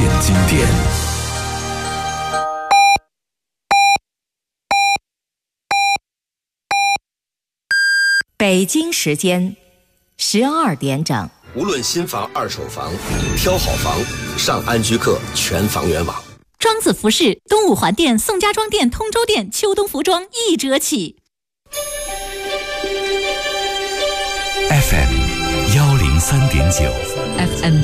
见经典。 北京时间12点整。 无论新房、二手房，挑好房，上安居客全房源网。 庄子服饰、东五环店、宋家庄店、通州店秋冬服装1折起。 FM 103.9 FM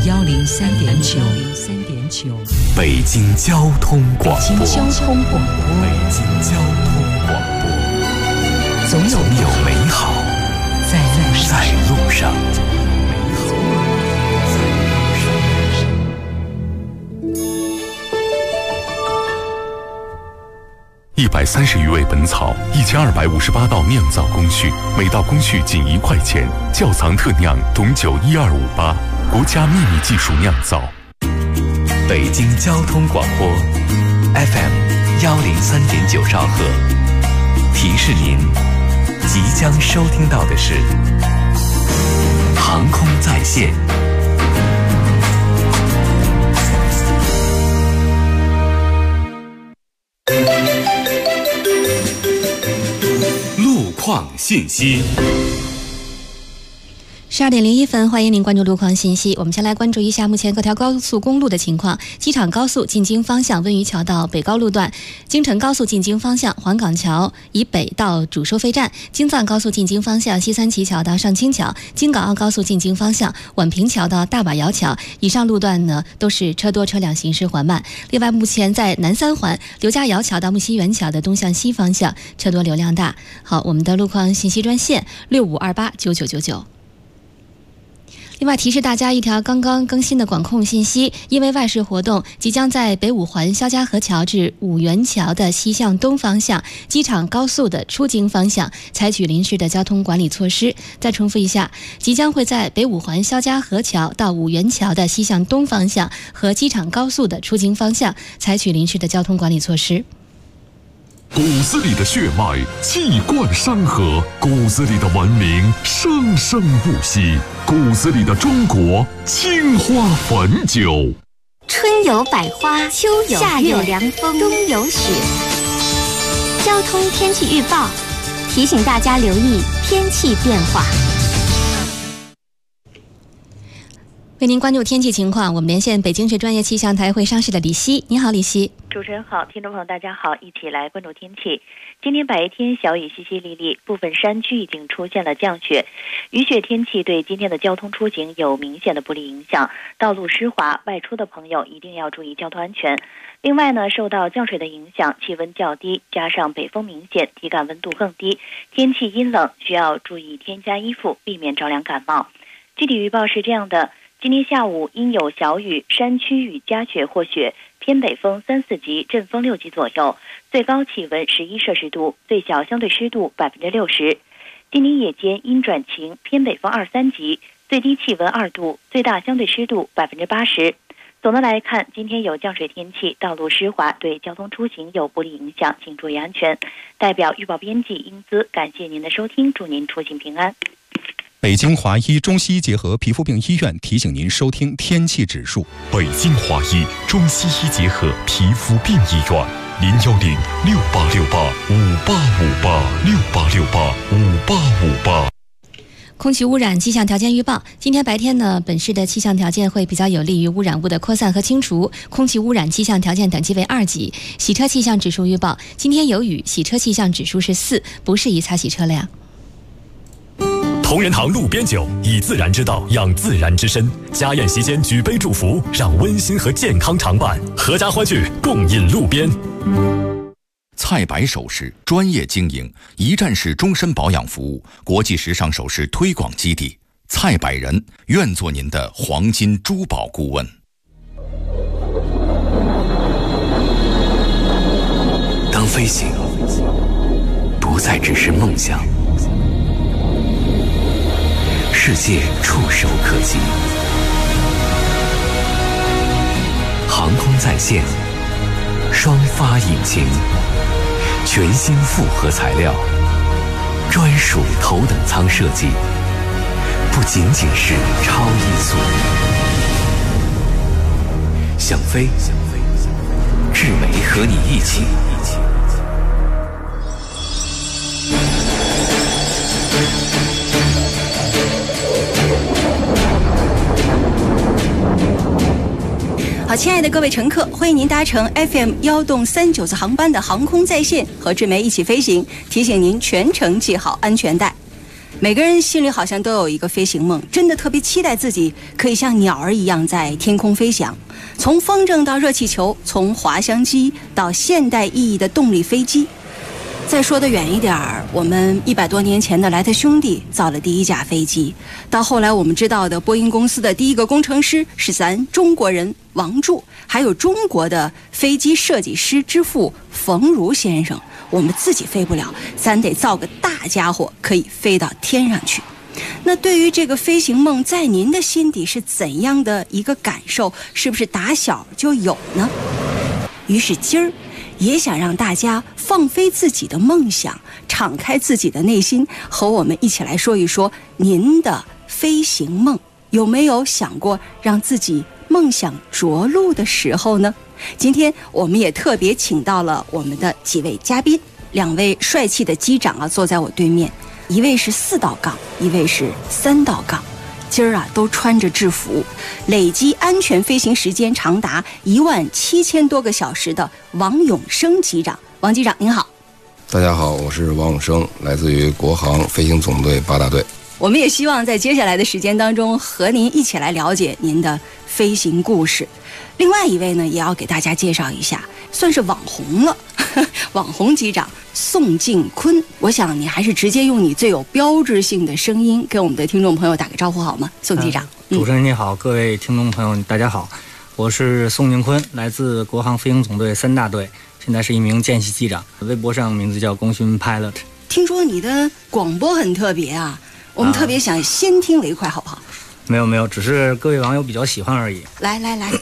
103.9 北京交通广播。 北京交通广播。 北京交通广播。总有美好在路上。130余味本草，1258道酿造工序，每道工序仅1块钱。窖藏特酿董酒12588，国家秘密技术酿造。北京交通广播 FM 103.9兆赫。提示您，即将收听到的是航空在线。路况信息。 12点01分，欢迎您关注路况信息。我们先来关注一下目前各条高速公路的情况。机场高速进京方向温榆桥到北高路段，京承高速进京方向黄岗桥以北到主收费站，京藏高速进京方向西三旗桥到上清桥，京港澳高速进京方向宛平桥到大把窑桥。以上路段呢都是车多车辆行驶缓慢。另外，目前在南三环刘家窑桥到木樨园桥的东向西方向车多流量大。好，我们的路况信息专线65289999。另外提示大家一条刚刚更新的管控信息，因为外事活动，即将在北五环肖家河桥至五元桥的西向东方向机场高速的出京方向采取临时的交通管理措施。再重复一下，即将会在北五环肖家河桥到五元桥的西向东方向和机场高速的出京方向采取临时的交通管理措施。 骨子里的血脉气贯山河，骨子里的文明生生不息，骨子里的中国青花汾酒。 春有百花，秋有夏有凉风，冬有雪。交通天气预报提醒大家留意天气变化。 为您关注天气情况，我们连线北京市专业气象台会商室的李希。你好，李希。 主持人好，听众朋友大家好，一起来关注天气。今天白天小雨淅淅沥沥，部分山区已经出现了降雪。雨雪天气对今天的交通出行有明显的不利影响，道路湿滑，外出的朋友一定要注意交通安全。另外呢，受到降水的影响，气温较低，加上北风明显，体感温度更低，天气阴冷，需要注意添加衣服，避免着凉感冒。具体预报是这样的。今天下午阴有小雨，山区雨夹雪或雪，偏北风3、4级，阵风6级左右，最高气温11摄氏度，最小相对湿度60%。今天夜间阴转晴，偏北风2、3级，最低气温2度，最大相对湿度80%。总的来看，今天有降水天气，道路湿滑，对交通出行有不利影响，请注意安全。代表预报编辑英姿，感谢您的收听，祝您出行平安。 北京华医中西医结合皮肤病医院提醒您收听天气指数。 北京华医中西医结合皮肤病医院，0106868585868，68685858。 空气污染气象条件预报：今天白天呢，本市的气象条件会比较有利于污染物的扩散和清除，空气污染气象条件等级为2级。洗车气象指数预报：今天有雨，洗车气象指数是4，不适宜擦洗车辆。 同仁堂路边酒，以自然之道养自然之身。家宴席间举杯祝福，让温馨和健康常伴。阖家欢聚，共饮路边。 菜百首饰专业经营，一站式终身保养服务，国际时尚首饰推广基地。菜百人愿做您的黄金珠宝顾问。 当飞行不再只是梦想，世界触手可及。航空在线，双发引擎，全新复合材料，专属头等舱设计，不仅仅是超音速。 想飞，志梅和你一起。 好，亲爱的各位乘客，欢迎您搭乘 FM1.39次航班的航空在线，和志梅一起飞行。提醒您全程系好安全带。每个人心里好像都有一个飞行梦，真的特别期待自己可以像鸟儿一样在天空飞翔。从风筝到热气球，从滑翔机到现代意义的动力飞机。再说得远一点儿，我们100多年前的莱特兄弟造了第一架飞机，到后来我们知道的波音公司的第一个工程师是咱中国人王柱，还有中国的飞机设计师之父冯如先生。我们自己飞不了，咱得造个大家伙可以飞到天上去。那对于这个飞行梦，在您的心底是怎样的一个感受？是不是打小就有呢？于是今儿也想让大家放飞自己的梦想，敞开自己的内心，和我们一起来说一说您的飞行梦。有没有想过让自己梦想着陆的时候呢？今天我们也特别请到了我们的几位嘉宾，2位帅气的机长啊，坐在我对面，一位是4道杠，一位是3道杠。今儿啊都穿着制服，累计安全飞行时间长达17000多个小时的王永生机长。王机长您好。 大家好，我是王永生，来自于国航飞行总队8大队。 我们也希望在接下来的时间当中和您一起来了解您的飞行故事。另外一位呢，也要给大家介绍一下，算是网红了，网红机长宋敬坤。我想你还是直接用你最有标志性的声音跟我们的听众朋友打个招呼好吗？宋机长。 主持人你好，各位听众朋友大家好，我是宋敬坤，来自国航飞行总队3大队，现在是一名见习机长，微博上名字叫功勋 Pilot。 听说你的广播很特别啊，我们特别想先听为快，好不好？ 没有，只是各位网友比较喜欢而已。 来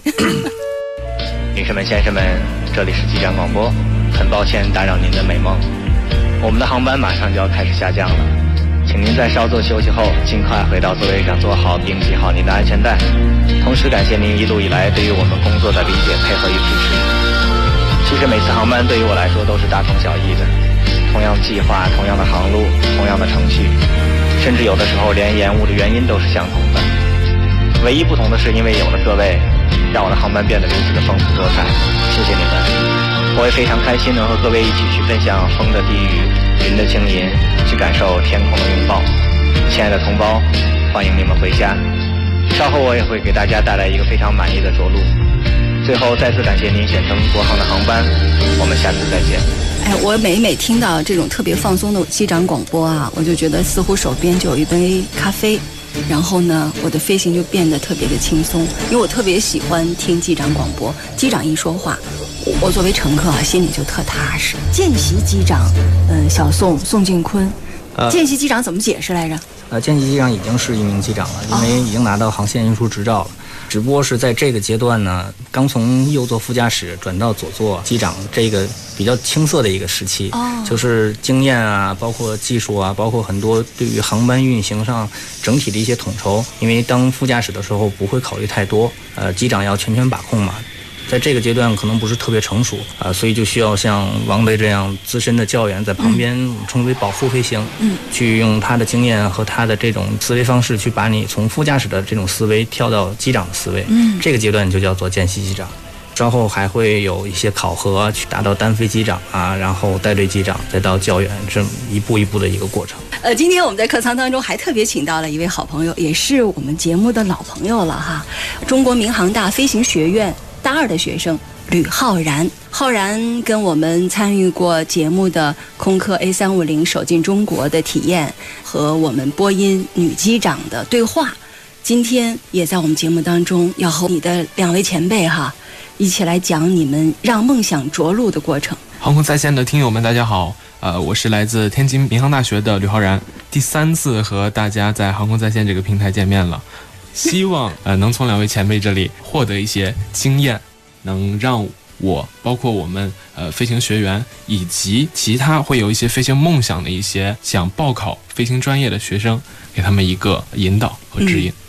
女士们先生们，这里是机长广播，很抱歉打扰您的美梦，我们的航班马上就要开始下降了，请您在稍作休息后尽快回到座位上坐好并系好您的安全带，同时感谢您一路以来对于我们工作的理解配合与支持。其实每次航班对于我来说都是大同小异的，同样计划，同样的航路，同样的程序，甚至有的时候连延误的原因都是相同的，唯一不同的是因为有了各位，让我的航班变得如此的丰富多彩。谢谢你们，我也非常开心能和各位一起去分享风的低语，云的轻吟，去感受天空的拥抱。亲爱的同胞，欢迎你们回家，稍后我也会给大家带来一个非常满意的着陆。最后再次感谢您选乘国航的航班，我们下次再见。 我每听到这种特别放松的机长广播啊，我就觉得似乎手边就有一杯咖啡，然后呢，我的飞行就变得特别的轻松，因为我特别喜欢听机长广播。机长一说话，我作为乘客啊，心里就特踏实。见习机长，小宋敬坤，见习机长怎么解释来着？ 见习机长已经是一名机长了，因为已经拿到航线运输执照了。只不过是在这个阶段呢，刚从右座副驾驶转到左座机长这个比较青涩的一个时期，就是经验啊，包括技术啊，包括很多对于航班运行上整体的一些统筹。因为当副驾驶的时候不会考虑太多，机长要全权把控嘛。在这个阶段可能不是特别成熟所以就需要像王队这样资深的教员在旁边，我们称为保护飞行，去用他的经验和他的这种思维方式，去把你从副驾驶的这种思维跳到机长的思维，这个阶段就叫做见习机长。稍后还会有一些考核，去达到单飞机长然后带队机长，再到教员，这么一步一步的一个过程。 今天我们在客舱当中还特别请到了一位好朋友，也是我们节目的老朋友了哈，中国民航大飞行学院大2的学生吕浩然。浩然跟我们参与过节目的空客 A350 首进中国的体验和我们波音女机长的对话，今天也在我们节目当中要和你的2位前辈一起来讲你们让梦想着陆的过程。 航空在线的听友们大家好，我是来自天津民航大学的吕浩然，第3次和大家在航空在线这个平台见面了，希望能从2位前辈这里获得一些经验，能让我包括我们飞行学员以及其他会有一些飞行梦想的一些想报考飞行专业的学生，给他们一个引导和指引。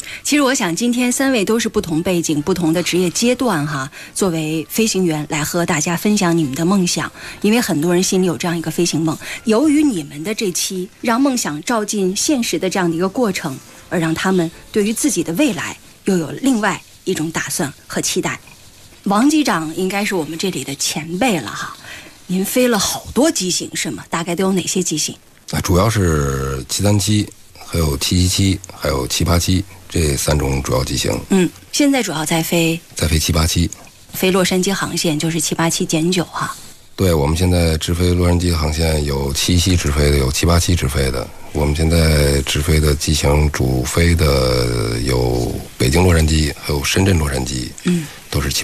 其实我想今天3位都是不同背景、不同的职业阶段哈，作为飞行员来和大家分享你们的梦想，因为很多人心里有这样一个飞行梦。由于你们的这期让梦想照进现实的这样的一个过程，而让他们对于自己的未来又有另外一种打算和期待。王机长应该是我们这里的前辈了哈，您飞了好多机型是吗？大概都有哪些机型？ 主要是737，还有777，还有787这3种主要机型。 现在主要在飞 787， 飞洛杉矶航线就是787-9哈。 对，我们现在直飞洛杉矶航线有777直飞的，有787直飞的。我们现在直飞的机型主飞的有北京洛杉矶，还有深圳洛杉矶。都是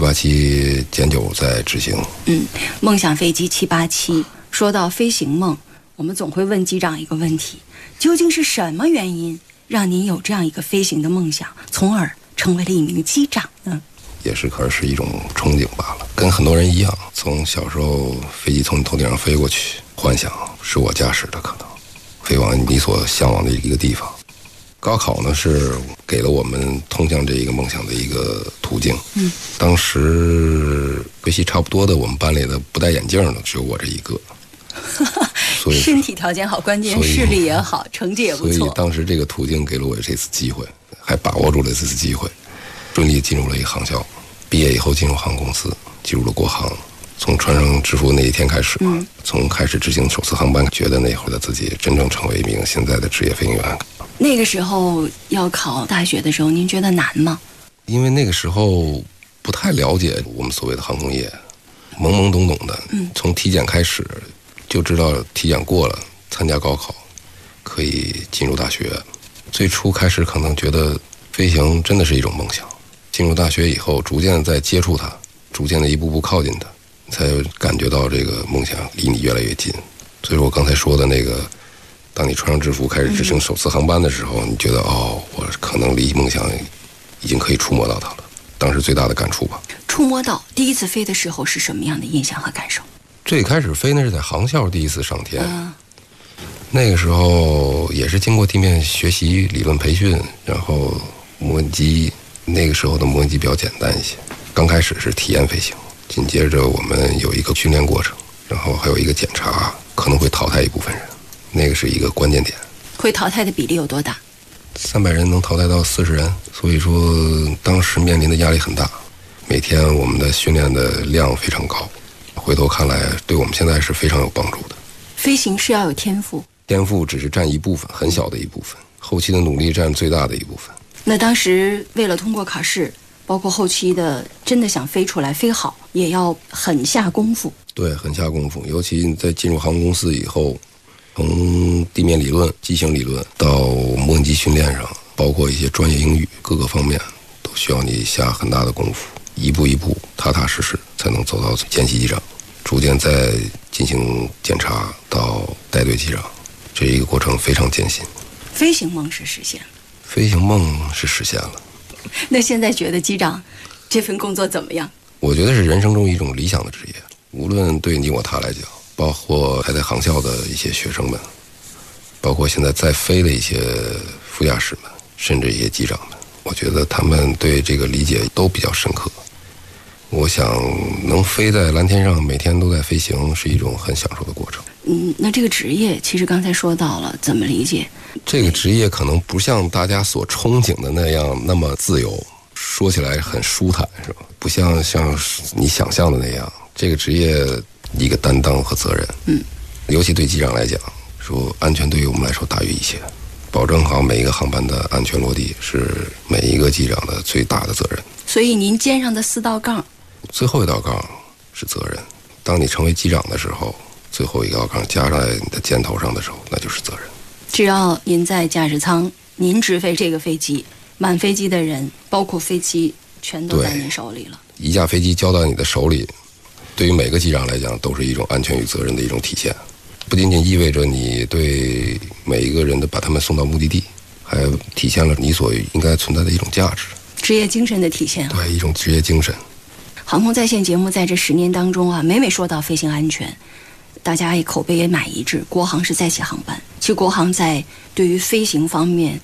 787-9在执行。 梦想飞机787。说到飞行梦，我们总会问机长一个问题：究竟是什么原因让您有这样一个飞行的梦想，从而成为了一名机长呢？ 也是可能是一种憧憬罢了，跟很多人一样，从小时候飞机从你头顶上飞过去，幻想是我驾驶的，可能飞往你所向往的一个地方。高考呢是给了我们通向这一个梦想的一个途径。当时学习差不多的，我们班里的不戴眼镜的只有我这一个。所以身体条件好，关键视力也好，成绩也不错。 所以当时这个途径给了我这次机会，还把握住了这次机会，顺利进入了一个航校。毕业以后进入航空公司，进入了国航。从穿上制服那一天开始，从开始执行首次航班，觉得那会儿的自己真正成为一名现在的职业飞行员。 那个时候要考大学的时候，您觉得难吗？ 因为那个时候不太了解我们所谓的航空业，懵懵懂懂的。从体检开始就知道体检过了，参加高考可以进入大学。最初开始可能觉得飞行真的是一种梦想，进入大学以后逐渐在接触它，逐渐的一步步靠近它，才感觉到这个梦想离你越来越近。所以我刚才说的那个，当你穿上制服开始执行首次航班的时候，你觉得我可能离梦想已经可以触摸到它了。当时最大的感触吧。 触摸到第一次飞的时候是什么样的印象和感受？ 最开始飞那是在航校第一次上天，那个时候也是经过地面学习理论培训，然后模拟机，那个时候的模拟机比较简单一些。刚开始是体验飞行，紧接着我们有一个训练过程，然后还有一个检查，可能会淘汰一部分人，那个是一个关键点。 会淘汰的比例有多大 ？300人能淘汰到40人，所以说当时面临的压力很大，每天我们的训练的量非常高，回头看来对我们现在是非常有帮助的。 飞行是要有天赋， 天赋只是占一部分，很小的一部分，后期的努力占最大的一部分。 那当时为了通过考试，包括后期的真的想飞出来飞好，也要很下功夫。 对，很下功夫，尤其在进入航空公司以后，从地面理论、机型理论到模拟机训练上，包括一些专业英语，各个方面都需要你下很大的功夫，一步一步踏踏实实才能走到见习机长，逐渐再进行检查到带队机长，这一个过程非常艰辛。 飞行梦是实现了， 飞行梦是实现了。 那现在觉得机长这份工作怎么样？ 我觉得是人生中一种理想的职业，无论对你我他来讲，包括还在航校的一些学生们，包括现在在飞的一些副驾驶们，甚至一些机长们，我觉得他们对这个理解都比较深刻。我想能飞在蓝天上，每天都在飞行，是一种很享受的过程。 那这个职业其实刚才说到了，怎么理解？ 这个职业可能不像大家所憧憬的那样那么自由，说起来很舒坦，是吧？不像你想象的那样，这个职业一个担当和责任。尤其对机长来讲，说安全对于我们来说大于一切，保证好每一个航班的安全落地是每一个机长的最大的责任。 所以您肩上的4道杠， 最后一道杠是责任。当你成为机长的时候，最后一道杠加在你的肩头上的时候，那就是责任。 只要您在驾驶舱，您直飞这个飞机，满飞机的人，包括飞机，全都在您手里了。 一架飞机交到你的手里，对于每个机长来讲，都是一种安全与责任的一种体现。不仅仅意味着你对每一个人的把他们送到目的地，还体现了你所应该存在的一种价值， 职业精神的体现。 对，一种职业精神。 航空在线节目在这10年当中啊，每说到飞行安全，大家也口碑也蛮一致。国航是再起航班，其实国航在对于飞行方面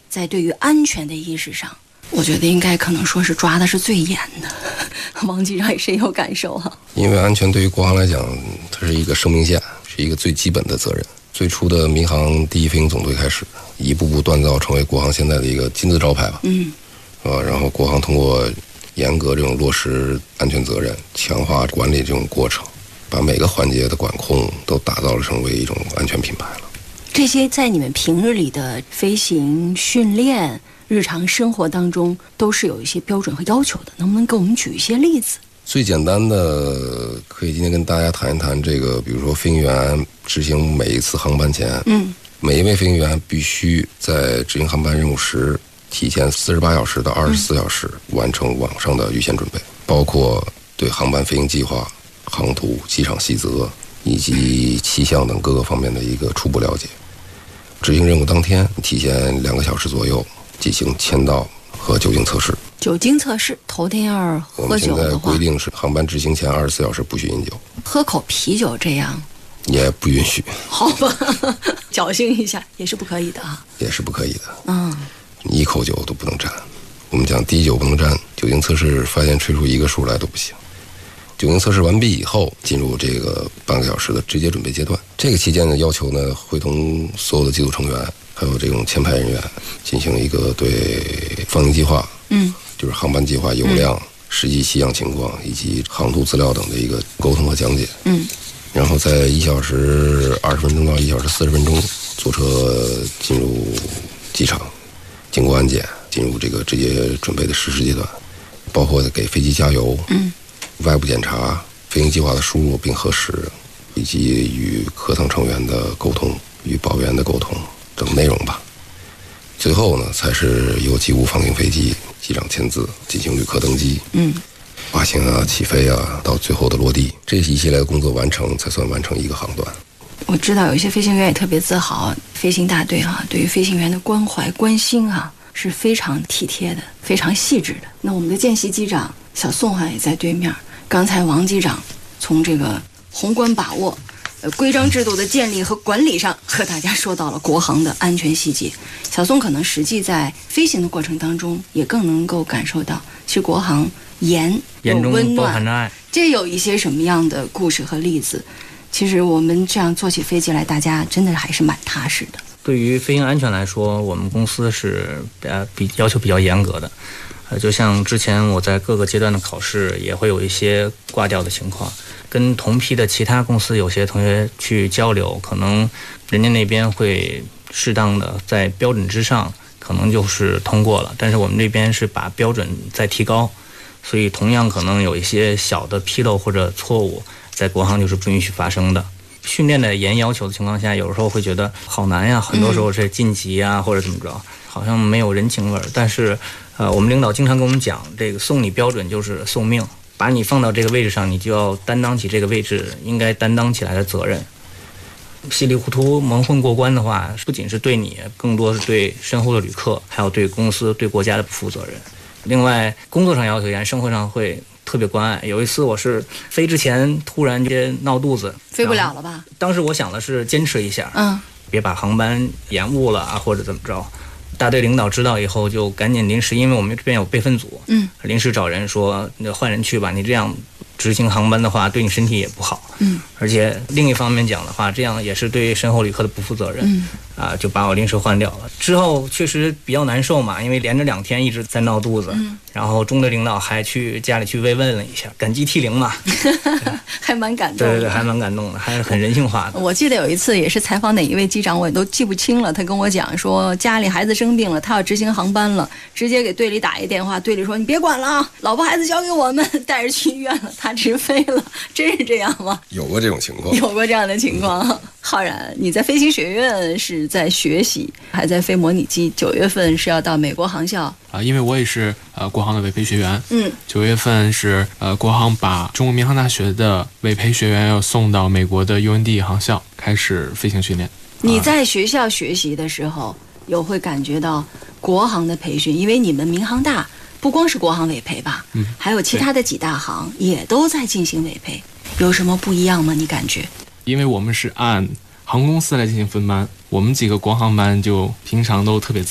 在对于安全的意识上，我觉得应该可能说是抓的是最严的。王机长也深有感受啊。 因为安全对于国航来讲，它是一个生命线，是一个最基本的责任。最初的民航第一飞行总队开始，一步步锻造成为国航现在的一个金字招牌吧。然后国航通过严格这种落实安全责任，强化管理这种过程，把每个环节的管控都打造成为一种安全品牌了。 这些在你们平日里的飞行训练、日常生活当中，都是有一些标准和要求的，能不能给我们举一些例子？ 最简单的，可以今天跟大家谈一谈这个，比如说飞行员执行每一次航班前，每一位飞行员必须在执行航班任务时提前48小时到24小时完成网上的预先准备，包括对航班飞行计划、航图、机场细则以及气象等各个方面的一个初步了解。执行任务当天提前2个小时左右进行签到和酒精测试。 酒精测试头天要喝酒的话， 我们现在规定是航班执行前24小时不许饮酒， 喝口啤酒这样也不允许。 好吧，侥幸一下也是不可以的啊， 也是不可以的。一口酒都不能沾。我们讲滴酒不能沾，酒精测试发现吹出一个数来都不行。酒精测试完毕以后，进入这个半个小时的直接准备阶段。这个期间的要求呢，会同所有的机组成员还有这种签派人员进行一个对放行计划，就是航班计划、油量、实际气象情况以及航图资料等的一个沟通和讲解。然后在1小时20分钟到1小时40分钟，坐车进入机场，经过安检，进入这个直接准备的实施阶段，包括给飞机加油，外部检查、飞行计划的输入并核实，以及与客舱成员的沟通、与保员的沟通等内容吧。最后呢，才是由机务放行飞机，机长签字进行旅客登机，滑行啊、起飞啊，到最后的落地，这一系列的工作完成，才算完成一个航段。 我知道有一些飞行员也特别自豪，飞行大队对于飞行员的关怀、关心是非常体贴的，非常细致的。那我们的见习机长小宋也在对面。刚才王机长从这个宏观把握、规章制度的建立和管理上和大家说到了国航的安全细节。小宋可能实际在飞行的过程当中也更能够感受到，其实国航严中温暖， 包含着爱。 这有一些什么样的故事和例子？其实我们这样坐起飞机来，大家真的还是蛮踏实的。 对于飞行安全来说，我们公司是要求比较严格的。就像之前我在各个阶段的考试也会有一些挂掉的情况，跟同批的其他公司有些同学去交流，可能人家那边会适当的在标准之上，可能就是通过了，但是我们这边是把标准再提高，所以同样可能有一些小的纰漏或者错误，在国航就是不允许发生的。训练的严要求的情况下，有时候会觉得好难呀，很多时候是晋级呀，或者怎么着，好像没有人情味儿。但是我们领导经常跟我们讲，这个送你标准就是送命，把你放到这个位置上，你就要担当起这个位置应该担当起来的责任。稀里糊涂蒙混过关的话，不仅是对你，更多是对身后的旅客，还有对公司、对国家的不负责任。另外，工作上要求严，生活上会特别关爱。有一次我是飞之前突然间闹肚子， 飞不了了吧？ 当时我想的是坚持一下，别把航班延误了或者怎么着。大队领导知道以后就赶紧临时，因为我们这边有备份组，临时找人说那换人去吧，你这样执行航班的话对你身体也不好，而且另一方面讲的话，这样也是对身后旅客的不负责任，就把我临时换掉了。之后确实比较难受嘛，因为连着2天一直在闹肚子，然后中队领导还去家里去慰问了一下，感激涕零嘛， 还蛮感动的。 对，还蛮感动的，还是很人性化的。 我记得有一次也是采访哪一位机长，我也都记不清了，他跟我讲说家里孩子生病了，他要执行航班了，直接给队里打一电话，队里说你别管了，老婆孩子交给我们，带着去医院了，他直飞了。真是这样吗？ 有过这种情况， 有过这样的情况。浩然，你在飞行学院是在学习，还在飞模拟机，9月份是要到美国航校因为我也是国航的委培学员，9月份是国航把中国民航大学的委培学员要送到美国的 UND 航校开始飞行训练。 你在学校学习的时候，有会感觉到国航的培训，因为你们民航大不光是国航委培吧，还有其他的几大航也都在进行委培，有什么不一样吗？你感觉？ 因为我们是按航空公司来进行分班，我们几个国航班就平常都特别自豪，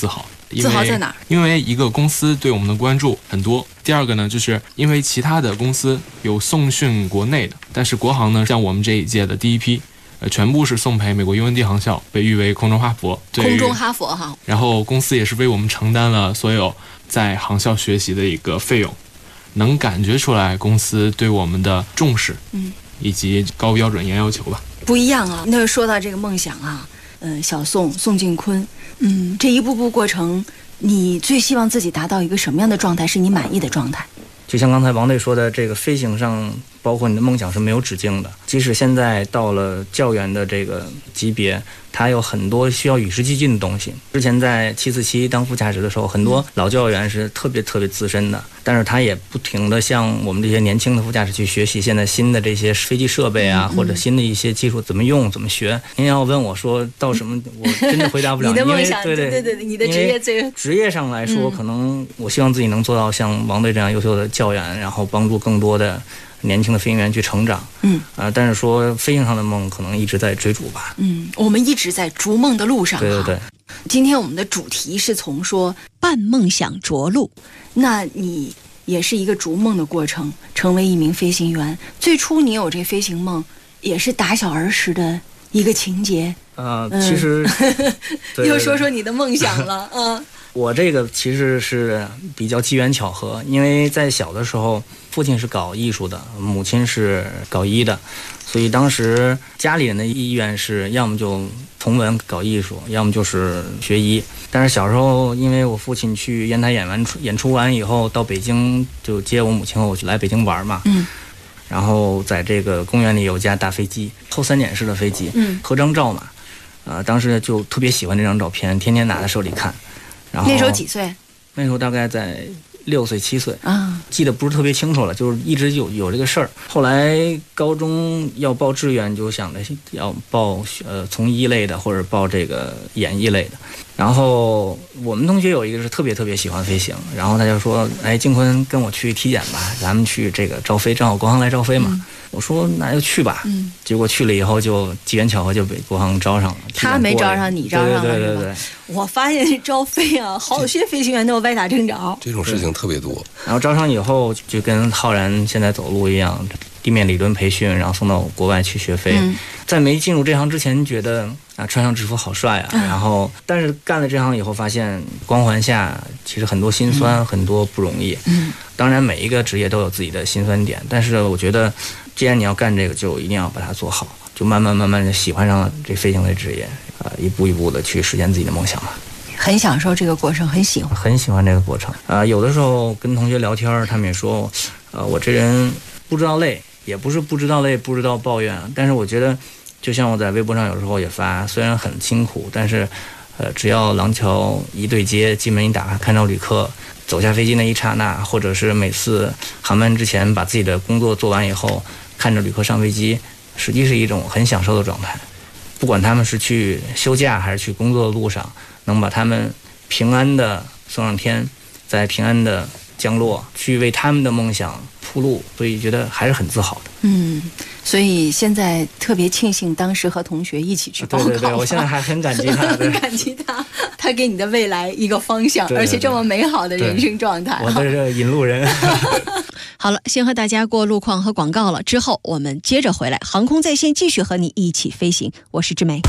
自豪在哪儿？ 因为一个公司对我们的关注很多。第二个呢，就是因为其他的公司有送训国内的，但是国航呢，像我们这一届的第一批，全部是送培美国 UND 航校，被誉为空中哈佛。 空中哈佛哈。 然后公司也是为我们承担了所有在航校学习的一个费用，能感觉出来公司对我们的重视，以及高标准严要求吧。 不一样啊。那说到这个梦想啊，小宋敬坤，这一步步过程，你最希望自己达到一个什么样的状态是你满意的状态？ 就像刚才王队说的，这个飞行上，包括你的梦想是没有止境的。即使现在到了教员的这个级别，它有很多需要与时俱进的东西。之前在747当副驾驶的时候，很多老教员是特别资深的，但是他也不停地向我们这些年轻的副驾驶去学习现在新的这些飞机设备啊，或者新的一些技术怎么用怎么学。您要问我说到什么，我真的回答不了。 你的梦想， 对， 你的职业上来说，可能我希望自己能做到像王队这样优秀的教员，然后帮助更多的年轻的飞行员去成长。但是说飞行上的梦可能一直在追逐吧。 我们一直在逐梦的路上。 对。 今天我们的主题是从说伴梦想着陆，那你也是一个逐梦的过程，成为一名飞行员。最初你有这飞行梦，也是打小儿时的一个情节。 其实又说说你的梦想了。 我这个其实是比较机缘巧合，因为在小的时候，父亲是搞艺术的，母亲是搞医的，所以当时家里人的意愿是要么就同文搞艺术，要么就是学医。但是小时候，因为我父亲去烟台演出完以后，到北京就接我母亲和我去来北京玩嘛。然后在这个公园里有架大飞机，后3点式的飞机，合张照嘛。当时就特别喜欢这张照片，天天拿在手里看。然后那时候几岁？ 那时候大概在6岁7岁啊，记得不是特别清楚了，就是一直有这个事儿。后来高中要报志愿，就想着要报从医类的或者报这个演艺类的。然后我们同学有一个是特别喜欢飞行，然后他就说：“哎，敬坤跟我去体检吧，咱们去这个招飞，正好国航来招飞嘛。”我说那就去吧。结果去了以后就机缘巧合就被国航招上了。 他没招上，你招上了。 对。 我发现招飞啊，好些飞行员都有歪打正着， 这种事情特别多。 然后招上以后就跟浩然现在走路一样，地面理论培训，然后送到国外去学飞。在没进入这行之前，觉得穿上制服好帅啊。然后但是干了这行以后，发现光环下其实很多辛酸，很多不容易。当然每一个职业都有自己的辛酸点，但是我觉得既然你要干这个，就一定要把它做好，就慢慢的喜欢上了这飞行的职业，一步一步的去实现自己的梦想了。 很享受这个过程，很喜欢这个过程。有的时候跟同学聊天，他们也说，我这人不知道累，也不是不知道累，不知道抱怨，但是我觉得，就像我在微博上有时候也发，虽然很辛苦，但是，只要廊桥一对接，机门一打开，看到旅客走下飞机那一刹那，或者是每次航班之前把自己的工作做完以后，看着旅客上飞机，实际是一种很享受的状态。不管他们是去休假还是去工作的路上，能把他们平安的送上天，在平安的降落，去为他们的梦想铺路，所以觉得还是很自豪的。 所以现在特别庆幸当时和同学一起去报考。 对，我现在还很感激他， 很感激他给你的未来一个方向，而且这么美好的人生状态。 我的这引路人。 好了，先和大家过路况和广告了，之后我们接着回来，航空在线继续和你一起飞行。我是志梅。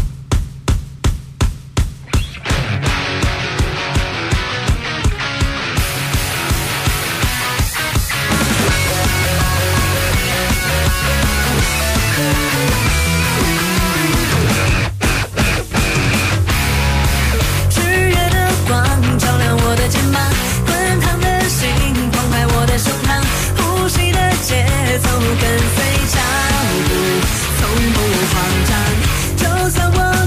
跟随脚步，从不慌张。就算我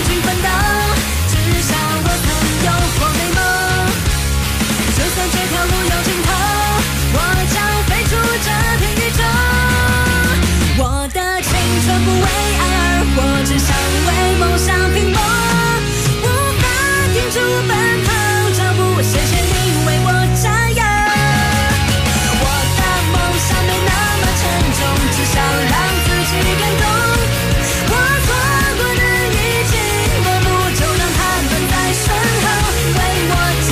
去奋斗，至少我曾有过美梦。就算这条路有尽头，我将飞出这片宇宙。我的青春不为爱而活，只想为梦想拼搏。无法停住奔跑脚步，谢谢你为我加油。我的梦想没那么沉重，只想让自己变动。我错过的已经落幕，就让他们在身后为我加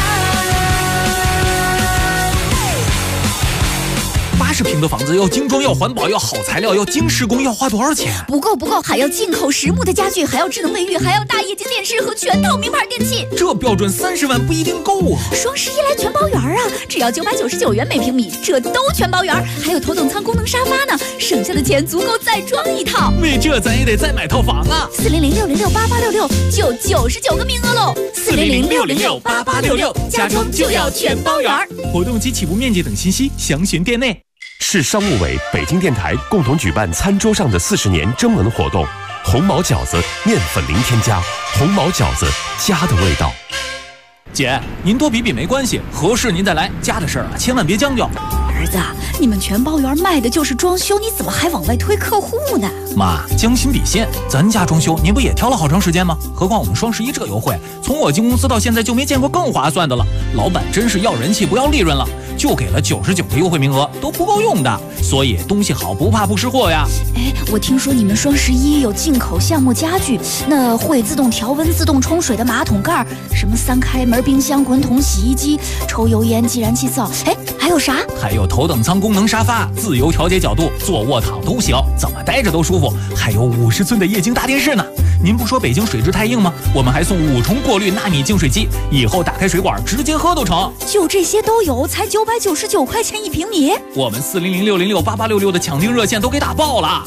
油。 80平的房子要精装，要环保，要好材料，要精施工，要花多少钱？ 不够，还要进口实木的家具，还要智能卫浴，还要大液晶电视和全套名牌电器。 这标准30万不一定够啊！ 双11来全包圆啊，只要999元每平米，这都全包圆，还有头等舱功能沙发呢，省下的钱足够再装一套。 为这咱也得再买套房啊 ！400-606-8866就99个名额喽！400-606-8866，家装就要全包圆。 活动及起步面积等信息详询店内。 市商务委、北京电台共同举办餐桌上的40年征文活动，红毛饺子面粉零添加，红毛饺子家的味道。 姐，您多比比没关系，合适您再来，家的事儿啊千万别将就。 儿子，你们全包圆卖的就是装修，你怎么还往外推客户呢？ 妈，将心比心，咱家装修您不也挑了好长时间吗？何况我们双11这优惠，从我进公司到现在就没见过更划算的了。老板真是要人气不要利润了，就给了99个优惠名额，都不够用的。所以东西好不怕不识货呀。 哎，我听说你们双11有进口橡木家具，那会自动调温、自动冲水的马桶盖，什么3开门冰箱、滚筒洗衣机、抽油烟计燃气灶，哎，还有啥？ 还有头等舱功能沙发，自由调节角度，坐卧躺都行，怎么待着都舒服。还有50寸的液晶大电视呢。您不说北京水质太硬吗？我们还送5重过滤纳米净水机，以后打开水管直接喝都成。 就这些都有，才999块钱1平米。 我们400-606-8866的抢订热线都给打爆了。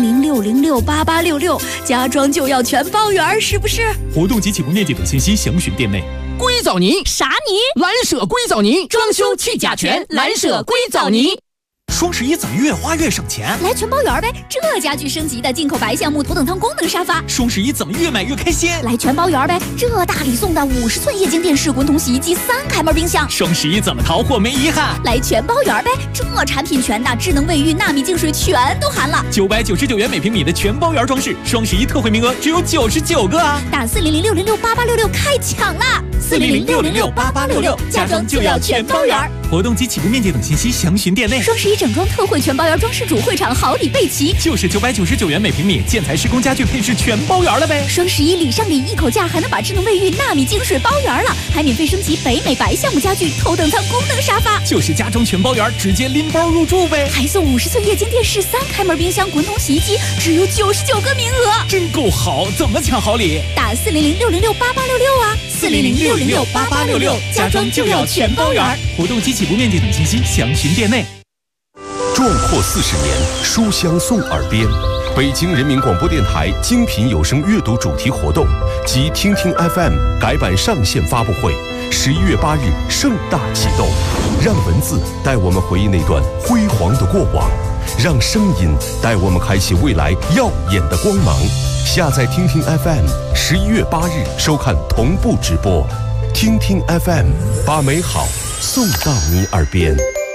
400-606-8866，家装就要全包圆，是不是？ 活动及起步面积等信息详询店内。 硅藻泥啥泥？ 蓝舍硅藻泥，装修去甲醛，蓝舍硅藻泥。 双11怎么越花越省钱？ 来全包圆呗！这家具升级的进口白橡木头等舱功能沙发。 双11怎么越买越开心？ 来全包圆呗！这大礼送的50寸液晶电视、滚筒洗衣机、3开门冰箱。 双11怎么淘货没遗憾？ 来全包圆呗！这产品全的，智能卫浴、纳米净水全都含了。 999元每平米的全包圆装饰，双11特惠名额只有99个啊！ 打400-606-8866开抢啦！400-606-8866，家装就要全包圆。 活动及起步面积等信息详询店内。 双11整装特惠全包圆装饰主会场好礼备齐， 就是999元每平米，建材施工家具配饰全包圆了呗。 双11礼上礼，一口价还能把智能卫浴、纳米净水包圆了，还免费升级北美白橡木家具、头等舱功能沙发， 就是家装全包圆，直接拎包入住呗。 还送50寸液晶电视、3开门冰箱、滚筒洗衣机，只有99个名额， 真够好！怎么抢好礼？ 打400-606-8866啊！400-606-8866，家装就要全包圆。 活动及起步面积等信息详询店内。 壮阔40年，书香送耳边。北京人民广播电台精品有声阅读主题活动及听听 FM 改版上线发布会，11月8日盛大启动。让文字带我们回忆那段辉煌的过往，让声音带我们开启未来耀眼的光芒。下载听听 FM，11月8日收看同步直播。听听 FM， 把美好送到你耳边。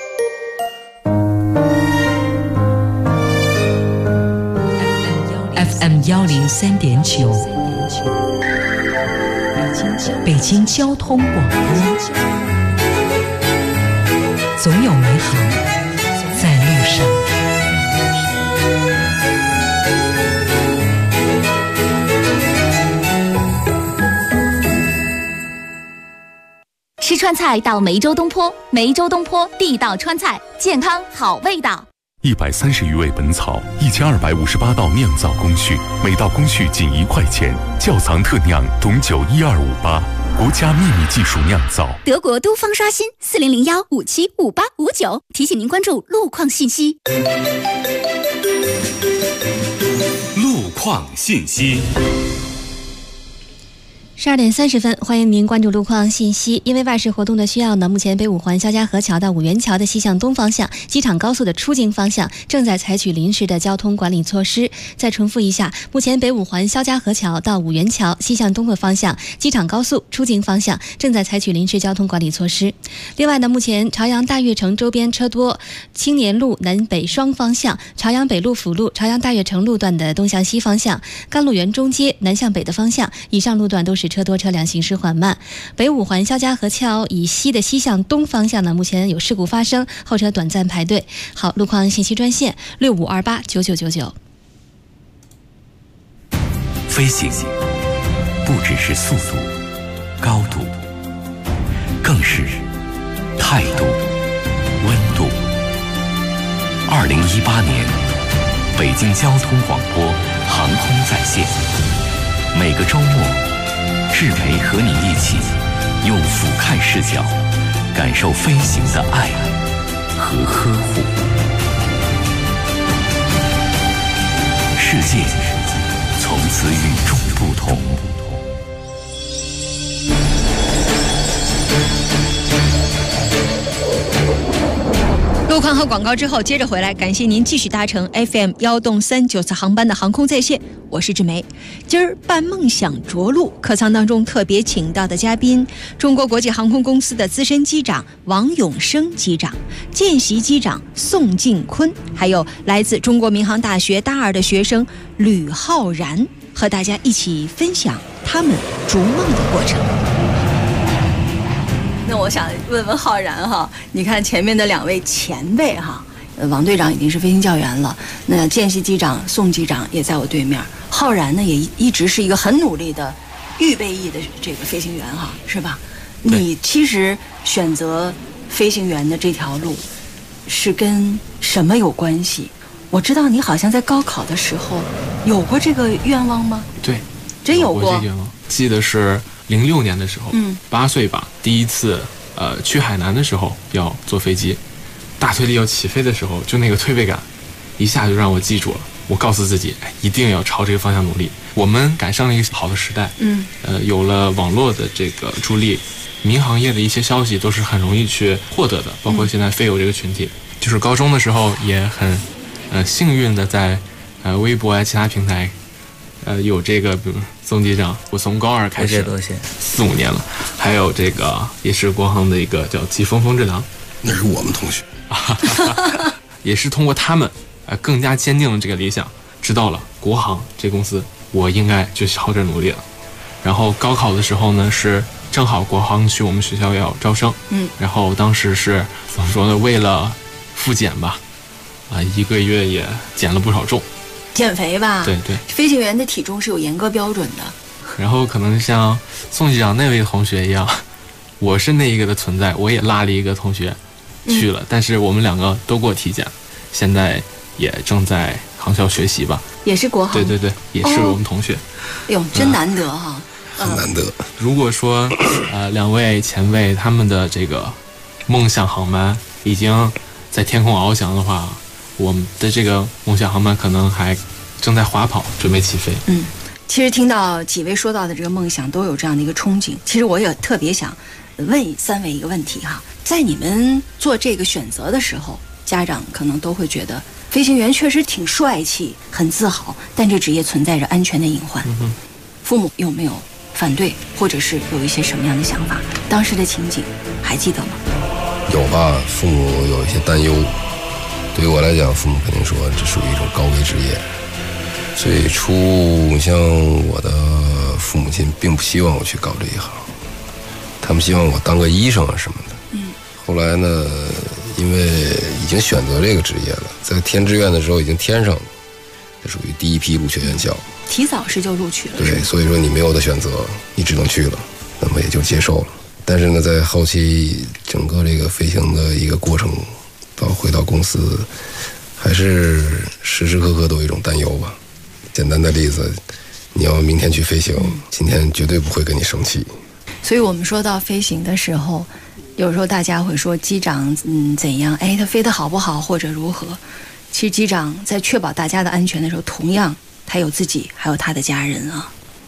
FM 103.9，北京交通广播，总有美好在路上。 吃川菜到梅州东坡，梅州东坡地道川菜，健康好味道。 130余味本草，1258道酿造工序，每道工序仅1块钱。窖藏特酿董酒12588，国家秘密技术酿造。 德国都方刷新40015755859，提醒您关注路况信息。 路况信息。 12点30分，欢迎您关注路况信息。因为外事活动的需要呢，目前北五环肖家河桥到五元桥的西向东方向、机场高速的出京方向正在采取临时的交通管理措施。再重复一下，目前北五环肖家河桥到五元桥西向东的方向、机场高速出京方向正在采取临时交通管理措施。另外呢，目前朝阳大悦城周边车多，青年路南北双方向、朝阳北路辅路、朝阳大悦城路段的东向西方向、甘露园中街南向北的方向，以上路段都是车多车辆行驶缓慢。北五环肖家河桥以西的西向东方向呢，目前有事故发生，后车短暂排队。好，路况信息专线65289999。 飞行不只是速度、高度，更是态度、温度。2018年，北京交通广播航空在线，每个周末，志梅和你一起用俯瞰视角感受飞行的爱和呵护。世界从此与众不同。 路况和广告之后接着回来，感谢您继续搭乘 FM1动394航班的航空在线，我是志梅。今儿伴梦想着陆客舱当中特别请到的嘉宾，中国国际航空公司的资深机长王永生机长、见习机长宋敬坤，还有来自中国民航大学大2的学生吕浩然，和大家一起分享他们逐梦的过程。那我想问问浩然哈，你看前面的2位前辈哈，王队长已经是飞行教员了，那见习机长宋机长也在我对面，浩然呢也一直是一个很努力的预备役的这个飞行员哈，是吧？你其实选择飞行员的这条路是跟什么有关系？我知道你好像在高考的时候有过这个愿望吗？ 对， 真有过。 这个愿望记得是06年的时候，8岁吧，第一次去海南的时候要坐飞机，大推力要起飞的时候，就那个推背感一下就让我记住了。我告诉自己，一定要朝这个方向努力。我们赶上了一个好的时代，有了网络的这个助力，民航业的一些消息都是很容易去获得的，包括现在飞友这个群体。就是高中的时候也很幸运的在微博啊其他平台有这个，比如宋机长，我从高2开始，4、5年了。还有这个也是国航的一个叫疾风风之郎， 那是我们同学， 也是通过他们更加坚定了这个理想，知道了国航这公司，我应该就朝着努力了。然后高考的时候呢，是正好国航去我们学校要招生，然后当时是怎么说呢？为了复减吧，1个月也减了不少重。 减肥吧， 对对， 飞行员的体重是有严格标准的。 然后可能像宋机长那位同学一样，我是那一个的存在，我也拉了一个同学去了，但是我们2个都过体检，现在也正在航校学习吧。 也是国航？ 对对对，也是我们同学。 哟，真难得哈， 很难得。 如果说2位前辈他们的这个梦想航班已经在天空翱翔的话，我们的这个梦想航班可能还正在滑跑，准备起飞。 其实听到几位说到的这个梦想都有这样的一个憧憬，其实我也特别想问3位一个问题哈，在你们做这个选择的时候，家长可能都会觉得飞行员确实挺帅气，很自豪，但这职业存在着安全的隐患。父母有没有反对，或者是有一些什么样的想法？当时的情景还记得吗？ 有吧，父母有一些担忧。对于我来讲，父母肯定说这属于一种高危职业。最初像我的父母亲并不希望我去搞这一行，他们希望我当个医生啊什么的。后来呢，因为已经选择这个职业了，在填志愿的时候已经填上了，这属于第一批录取院校， 提早是就录取了。 对，所以说你没有的选择，你只能去了，那么也就接受了。但是呢，在后期整个这个飞行的一个过程，回到公司，还是时时刻刻都有一种担忧吧。简单的例子，你要明天去飞行，今天绝对不会跟你生气。 所以我们说到飞行的时候，有时候大家会说机长怎样，他飞得好不好或者如何。其实机长在确保大家的安全的时候，同样他有自己还有他的家人啊。